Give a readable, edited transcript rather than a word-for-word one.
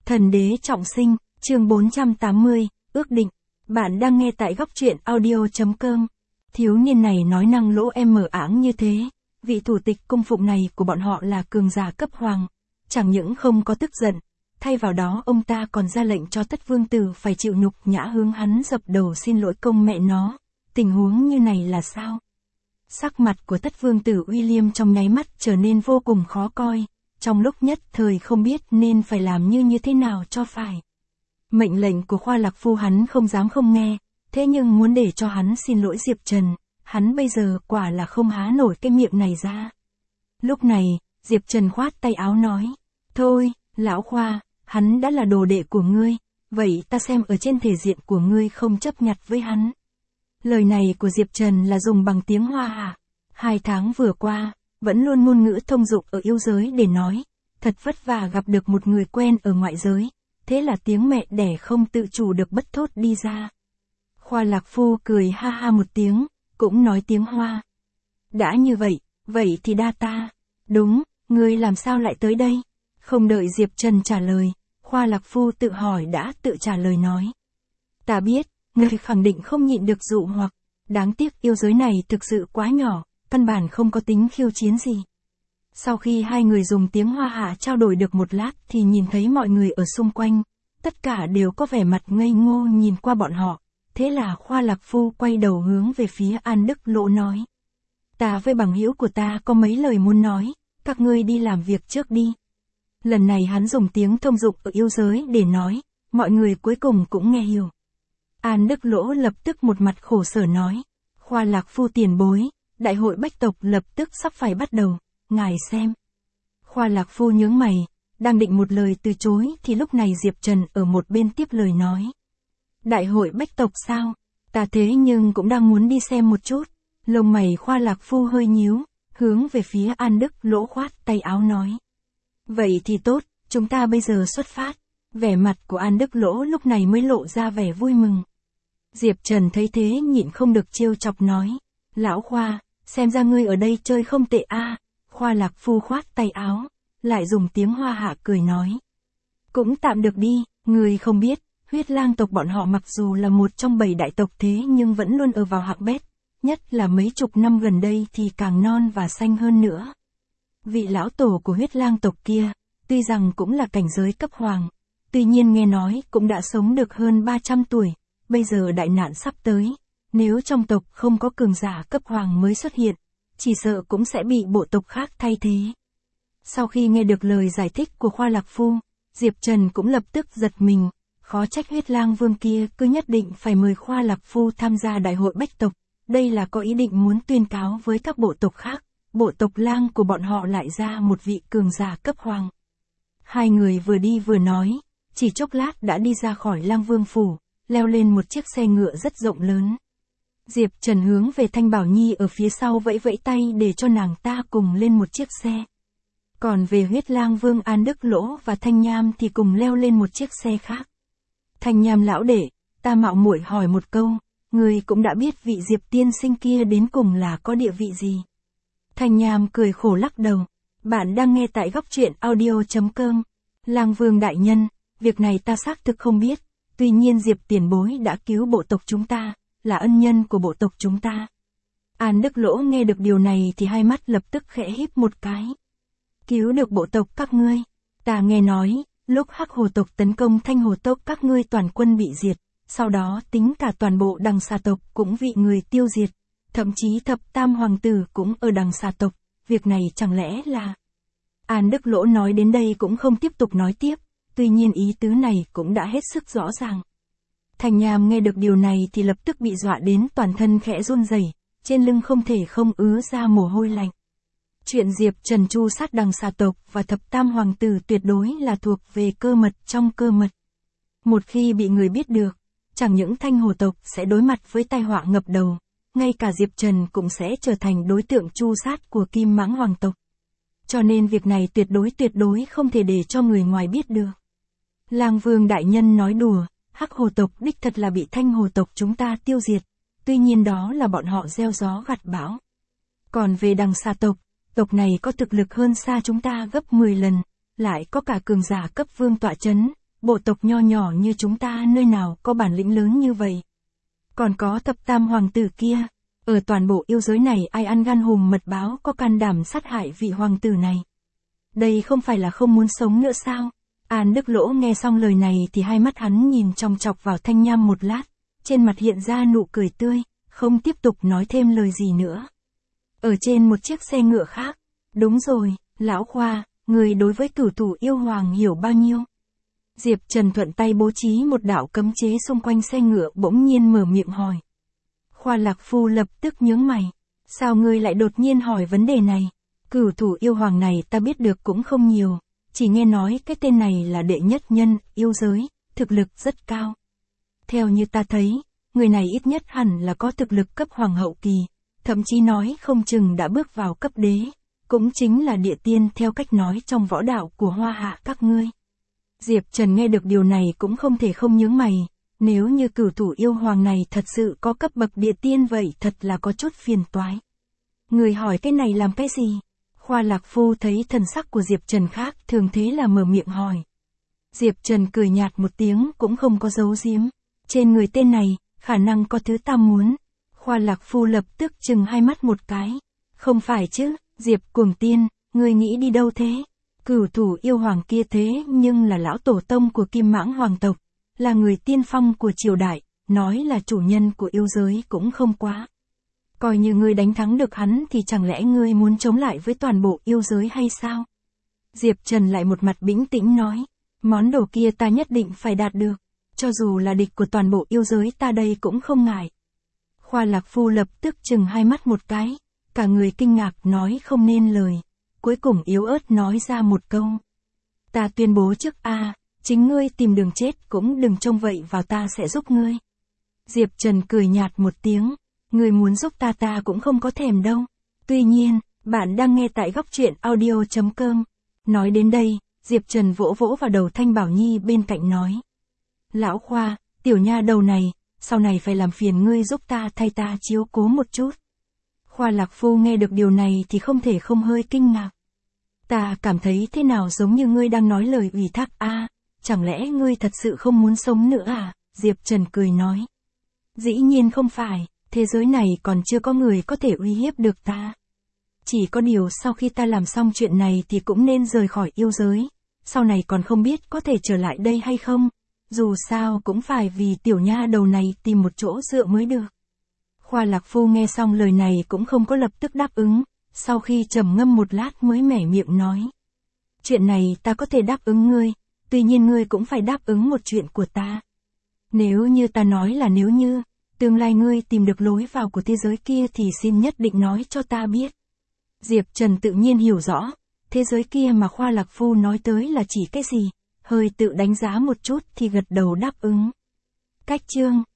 Thần đế trọng sinh, chương 480, ước định. Bạn đang nghe tại góc truyện audio.com. Thiếu niên này nói năng lỗ em mở áng như thế. Vị thủ tịch cung phụng này của bọn họ là cường giả cấp hoàng. Chẳng những không có tức giận, thay vào đó ông ta còn ra lệnh cho Tất Vương Tử phải chịu nhục nhã hướng hắn dập đầu xin lỗi công mẹ nó. Tình huống như này là sao? Sắc mặt của Tất Vương Tử William trong nháy mắt trở nên vô cùng khó coi. Trong lúc nhất thời không biết nên phải làm như thế nào cho phải. Mệnh lệnh của Khoa Lạc Phu hắn không dám không nghe, thế nhưng muốn để cho hắn xin lỗi Diệp Trần, hắn bây giờ quả là không há nổi cái miệng này ra. Lúc này, Diệp Trần khoát tay áo nói, thôi, lão Khoa, hắn đã là đồ đệ của ngươi, vậy ta xem ở trên thể diện của ngươi không chấp nhặt với hắn. Lời này của Diệp Trần là dùng bằng tiếng Hoa hả? 2 tháng vừa qua, vẫn luôn ngôn ngữ thông dụng ở yêu giới để nói, thật vất vả gặp được một người quen ở ngoại giới, thế là tiếng mẹ đẻ không tự chủ được bất thốt đi ra. Khoa Lạc Phu cười ha ha một tiếng, cũng nói tiếng Hoa. Đã như vậy, vậy thì đa ta. Đúng, ngươi làm sao lại tới đây? Không đợi Diệp Trần trả lời, Khoa Lạc Phu tự hỏi đã tự trả lời nói. Ta biết, ngươi khẳng định không nhịn được dụ hoặc, đáng tiếc yêu giới này thực sự quá nhỏ, căn bản không có tính khiêu chiến gì. Sau khi hai người dùng tiếng Hoa hạ trao đổi được một lát thì nhìn thấy mọi người ở xung quanh, tất cả đều có vẻ mặt ngây ngô nhìn qua bọn họ, thế là Khoa Lạc Phu quay đầu hướng về phía An Đức Lỗ nói. Ta với bằng hữu của ta có mấy lời muốn nói, các ngươi đi làm việc trước đi. Lần này hắn dùng tiếng thông dụng ở yêu giới để nói, mọi người cuối cùng cũng nghe hiểu. An Đức Lỗ lập tức một mặt khổ sở nói, Khoa Lạc Phu tiền bối, đại hội bách tộc lập tức sắp phải bắt đầu, ngài xem. Khoa Lạc Phu nhướng mày, đang định một lời từ chối thì lúc này Diệp Trần ở một bên tiếp lời nói. Đại hội bách tộc sao? Ta thế nhưng cũng đang muốn đi xem một chút. Lông mày Khoa Lạc Phu hơi nhíu, hướng về phía An Đức Lỗ khoát tay áo nói. Vậy thì tốt, chúng ta bây giờ xuất phát. Vẻ mặt của An Đức Lỗ lúc này mới lộ ra vẻ vui mừng. Diệp Trần thấy thế nhịn không được trêu chọc nói. Lão Khoa, xem ra ngươi ở đây chơi không tệ a. Khoa Lạc Phu khoát tay áo, lại dùng tiếng Hoa hạ cười nói. Cũng tạm được đi, ngươi không biết, Huyết Lang tộc bọn họ mặc dù là một trong 7 đại tộc thế nhưng vẫn luôn ở vào hạng bét, nhất là mấy chục năm gần đây thì càng non và xanh hơn nữa. Vị lão tổ của Huyết Lang tộc kia, tuy rằng cũng là cảnh giới cấp hoàng, tuy nhiên nghe nói cũng đã sống được hơn 300 tuổi, bây giờ đại nạn sắp tới, nếu trong tộc không có cường giả cấp hoàng mới xuất hiện, chỉ sợ cũng sẽ bị bộ tộc khác thay thế. Sau khi nghe được lời giải thích của Khoa Lạc Phu, Diệp Trần cũng lập tức giật mình, khó trách Huyết Lang Vương kia cứ nhất định phải mời Khoa Lạc Phu tham gia đại hội bách tộc, đây là có ý định muốn tuyên cáo với các bộ tộc khác, bộ tộc Lang của bọn họ lại ra một vị cường giả cấp hoàng. Hai người vừa đi vừa nói, chỉ chốc lát đã đi ra khỏi Lang Vương phủ, leo lên một chiếc xe ngựa rất rộng lớn. Diệp Trần hướng về Thanh Bảo Nhi ở phía sau vẫy vẫy tay để cho nàng ta cùng lên một chiếc xe. Còn về Huyết Lang Vương An Đức Lỗ và Thanh Nham thì cùng leo lên một chiếc xe khác. Thanh Nham lão đệ, ta mạo muội hỏi một câu, người cũng đã biết vị Diệp tiên sinh kia đến cùng là có địa vị gì? Thanh Nham cười khổ lắc đầu. Bạn đang nghe tại góc truyện audio.com. Lang Vương đại nhân, việc này ta xác thực không biết, tuy nhiên Diệp tiền bối đã cứu bộ tộc chúng ta, là ân nhân của bộ tộc chúng ta. An Đức Lỗ nghe được điều này thì hai mắt lập tức khẽ híp một cái. Cứu được bộ tộc các ngươi, ta nghe nói, lúc Hắc Hồ tộc tấn công Thanh Hồ tộc các ngươi toàn quân bị diệt, sau đó tính cả toàn bộ Đằng Xà tộc cũng bị người tiêu diệt, thậm chí thập tam hoàng tử cũng ở Đằng Xà tộc, việc này chẳng lẽ là... An Đức Lỗ nói đến đây cũng không tiếp tục nói tiếp, tuy nhiên ý tứ này cũng đã hết sức rõ ràng. Thanh Nham nghe được điều này thì lập tức bị dọa đến toàn thân khẽ run rẩy, trên lưng không thể không ứa ra mồ hôi lạnh. Chuyện Diệp Trần tru sát Đằng Xà tộc và thập tam hoàng tử tuyệt đối là thuộc về cơ mật trong cơ mật. Một khi bị người biết được, chẳng những Thanh Hồ tộc sẽ đối mặt với tai họa ngập đầu, ngay cả Diệp Trần cũng sẽ trở thành đối tượng tru sát của Kim Mãng hoàng tộc. Cho nên việc này tuyệt đối không thể để cho người ngoài biết được. Lang Vương đại nhân nói đùa, Hắc Hồ tộc đích thật là bị Thanh Hồ tộc chúng ta tiêu diệt, tuy nhiên đó là bọn họ gieo gió gặt bão. Còn về Đằng Xà tộc, tộc này có thực lực hơn xa chúng ta gấp 10 lần, lại có cả cường giả cấp vương tọa chấn, bộ tộc nho nhỏ như chúng ta nơi nào có bản lĩnh lớn như vậy. Còn có thập tam hoàng tử kia, ở toàn bộ yêu giới này ai ăn gan hùm mật báo có can đảm sát hại vị hoàng tử này. Đây không phải là không muốn sống nữa sao? An Đức Lỗ nghe xong lời này thì hai mắt hắn nhìn chòng chọc vào Thanh Nham một lát, trên mặt hiện ra nụ cười tươi, không tiếp tục nói thêm lời gì nữa. Ở trên một chiếc xe ngựa khác, đúng rồi, lão Khoa, người đối với cửu thủ yêu hoàng hiểu bao nhiêu? Diệp Trần thuận tay bố trí một đạo cấm chế xung quanh xe ngựa bỗng nhiên mở miệng hỏi. Khoa Lạc Phu lập tức nhướng mày. Sao ngươi lại đột nhiên hỏi vấn đề này? Cửu thủ yêu hoàng này ta biết được cũng không nhiều, chỉ nghe nói cái tên này là đệ nhất nhân yêu giới, thực lực rất cao. Theo như ta thấy, người này ít nhất hẳn là có thực lực cấp hoàng hậu kỳ, thậm chí nói không chừng đã bước vào cấp đế, cũng chính là địa tiên theo cách nói trong võ đạo của Hoa Hạ các ngươi. Diệp Trần nghe được điều này cũng không thể không nhướng mày, nếu như cửu thủ yêu hoàng này thật sự có cấp bậc địa tiên vậy thật là có chút phiền toái. Người hỏi cái này làm cái gì? Khoa Lạc Phu thấy thần sắc của Diệp Trần khác thường thế là mở miệng hỏi. Diệp Trần cười nhạt một tiếng cũng không có giấu giếm. Trên người tên này, khả năng có thứ ta muốn. Khoa Lạc Phu lập tức chừng hai mắt một cái. Không phải chứ, Diệp Cuồng Tiên, người nghĩ đi đâu thế? Cửu thủ yêu hoàng kia thế nhưng là lão tổ tông của Kim Mãng hoàng tộc, là người tiên phong của triều đại, nói là chủ nhân của yêu giới cũng không quá. Coi như ngươi đánh thắng được hắn thì chẳng lẽ ngươi muốn chống lại với toàn bộ yêu giới hay sao? Diệp Trần lại một mặt bĩnh tĩnh nói, món đồ kia ta nhất định phải đạt được, cho dù là địch của toàn bộ yêu giới ta đây cũng không ngại. Khoa Lạc Phu lập tức chừng hai mắt một cái, cả người kinh ngạc nói không nên lời, cuối cùng yếu ớt nói ra một câu. Ta tuyên bố trước chính ngươi tìm đường chết cũng đừng trông vậy vào ta sẽ giúp ngươi. Diệp Trần cười nhạt một tiếng. Người muốn giúp ta cũng không có thèm đâu. Tuy nhiên, bạn đang nghe tại góc truyện audio.com. Nói đến đây, Diệp Trần vỗ vỗ vào đầu Thanh Bảo Nhi bên cạnh nói. Lão Khoa, tiểu nha đầu này, sau này phải làm phiền ngươi giúp ta thay ta chiếu cố một chút. Khoa Lạc Phu nghe được điều này thì không thể không hơi kinh ngạc. Ta cảm thấy thế nào giống như ngươi đang nói lời ủy thác chẳng lẽ ngươi thật sự không muốn sống nữa à? Diệp Trần cười nói. Dĩ nhiên không phải. Thế giới này còn chưa có người có thể uy hiếp được ta. Chỉ có điều sau khi ta làm xong chuyện này thì cũng nên rời khỏi yêu giới. Sau này còn không biết có thể trở lại đây hay không. Dù sao cũng phải vì tiểu nha đầu này tìm một chỗ dựa mới được. Khoa Lạc Phu nghe xong lời này cũng không có lập tức đáp ứng. Sau khi trầm ngâm một lát mới mẻ miệng nói. Chuyện này ta có thể đáp ứng ngươi. Tuy nhiên ngươi cũng phải đáp ứng một chuyện của ta. Nếu như ta nói là nếu như tương lai ngươi tìm được lối vào của thế giới kia thì xin nhất định nói cho ta biết. Diệp Trần tự nhiên hiểu rõ, thế giới kia mà Khoa Lạc Phu nói tới là chỉ cái gì, hơi tự đánh giá một chút thì gật đầu đáp ứng. Cách chương